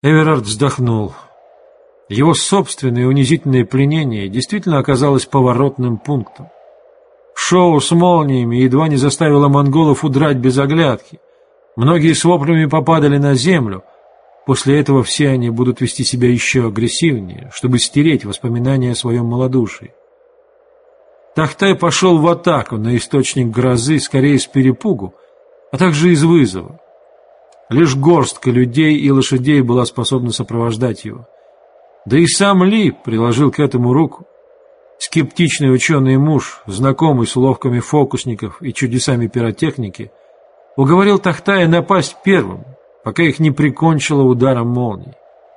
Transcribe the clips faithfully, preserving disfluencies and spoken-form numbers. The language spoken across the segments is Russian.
Эверард вздохнул. Его собственное унизительное пленение действительно оказалось поворотным пунктом. Шоу с молниями едва не заставило монголов удрать без оглядки. Многие с воплями попадали на землю. После этого все они будут вести себя еще агрессивнее, чтобы стереть воспоминания о своем малодушии. Тахтай пошел в атаку на источник грозы скорее с перепугу, а также из вызова. Лишь горстка людей и лошадей была способна сопровождать его. Да и сам Ли приложил к этому руку. Скептичный ученый муж, знакомый с уловками фокусников и чудесами пиротехники, уговорил Тахтая напасть первым, пока их не прикончило ударом молнии.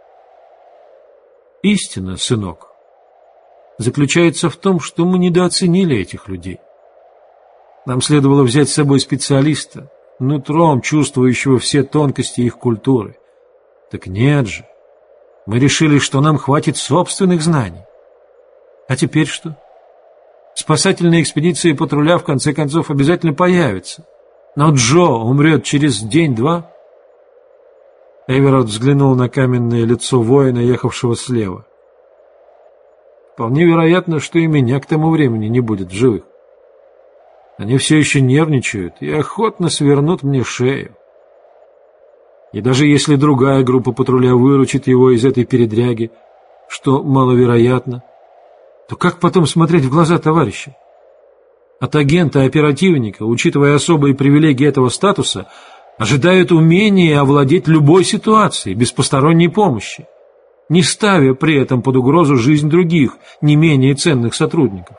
Истина, сынок, заключается в том, что мы недооценили этих людей. Нам следовало взять с собой специалиста, нутром чувствующего все тонкости их культуры. Так нет же. Мы решили, что нам хватит собственных знаний. А теперь что? Спасательные экспедиции патруля в конце концов обязательно появятся. Но Джо умрет через день-два. Эверард взглянул на каменное лицо воина, ехавшего слева. Вполне вероятно, что и меня к тому времени не будет в живых. Они все еще нервничают и охотно свернут мне шею. И даже если другая группа патруля выручит его из этой передряги, что маловероятно, то как потом смотреть в глаза товарища? От агента-оперативника, учитывая особые привилегии этого статуса, ожидают умения овладеть любой ситуацией без посторонней помощи, не ставя при этом под угрозу жизнь других, не менее ценных сотрудников.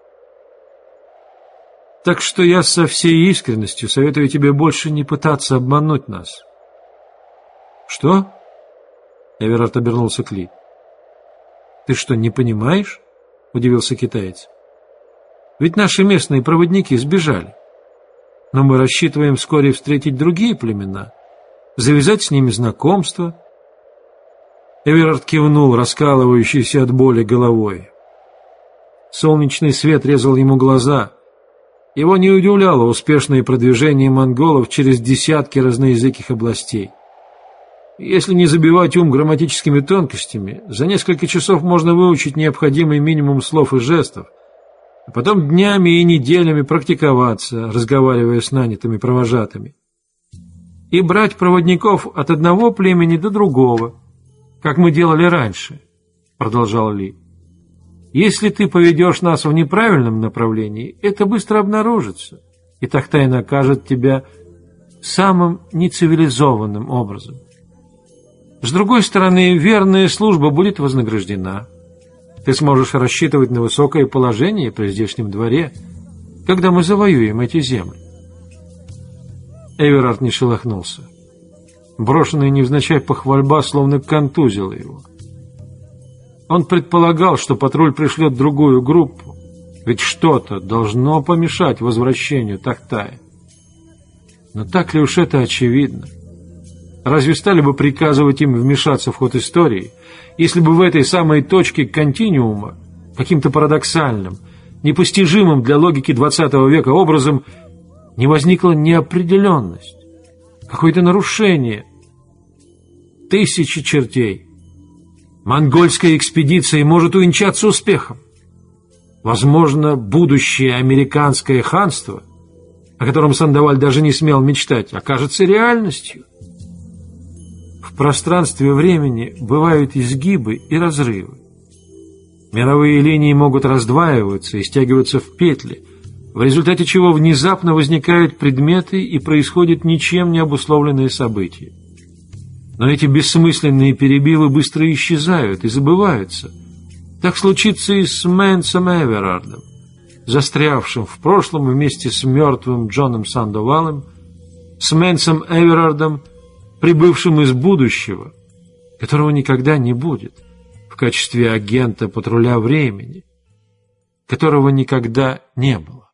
Так что я со всей искренностью советую тебе больше не пытаться обмануть нас. Что? Эверард обернулся к Ли. Ты что, не понимаешь? Удивился китаец. Ведь наши местные проводники сбежали. Но мы рассчитываем вскоре встретить другие племена, завязать с ними знакомство. Эверард кивнул, раскалывающийся от боли головой. Солнечный свет резал ему глаза. Его не удивляло успешное продвижение монголов через десятки разноязыких областей. Если не забивать ум грамматическими тонкостями, за несколько часов можно выучить необходимый минимум слов и жестов, а потом днями и неделями практиковаться, разговаривая с нанятыми провожатыми. И брать проводников от одного племени до другого, как мы делали раньше, продолжал Ли. Если ты поведешь нас в неправильном направлении, это быстро обнаружится, и Тахтай накажет тебя самым нецивилизованным образом. С другой стороны, верная служба будет вознаграждена. Ты сможешь рассчитывать на высокое положение при здешнем дворе, когда мы завоюем эти земли. Эверард не шелохнулся. Брошенная невзначай похвальба словно контузила его. Он предполагал, что патруль пришлет другую группу, ведь что-то должно помешать возвращению Тахтая. Но так ли уж это очевидно? Разве стали бы приказывать им вмешаться в ход истории, если бы в этой самой точке континуума, каким-то парадоксальным, непостижимым для логики двадцатого века образом, не возникла неопределенность, какое-то нарушение? Тысячи чертей. Монгольская экспедиция может увенчаться успехом. Возможно, будущее американское ханство, о котором Сандоваль даже не смел мечтать, окажется реальностью. В пространстве времени бывают изгибы и разрывы. Мировые линии могут раздваиваться и стягиваться в петли, в результате чего внезапно возникают предметы и происходят ничем не обусловленные события. Но эти бессмысленные перебивы быстро исчезают и забываются. Так случится и с Мэнсом Эверардом, застрявшим в прошлом вместе с мертвым Джоном Сандовалем, с Мэнсом Эверардом, прибывшим из будущего, которого никогда не будет, в качестве агента патруля времени, которого никогда не было.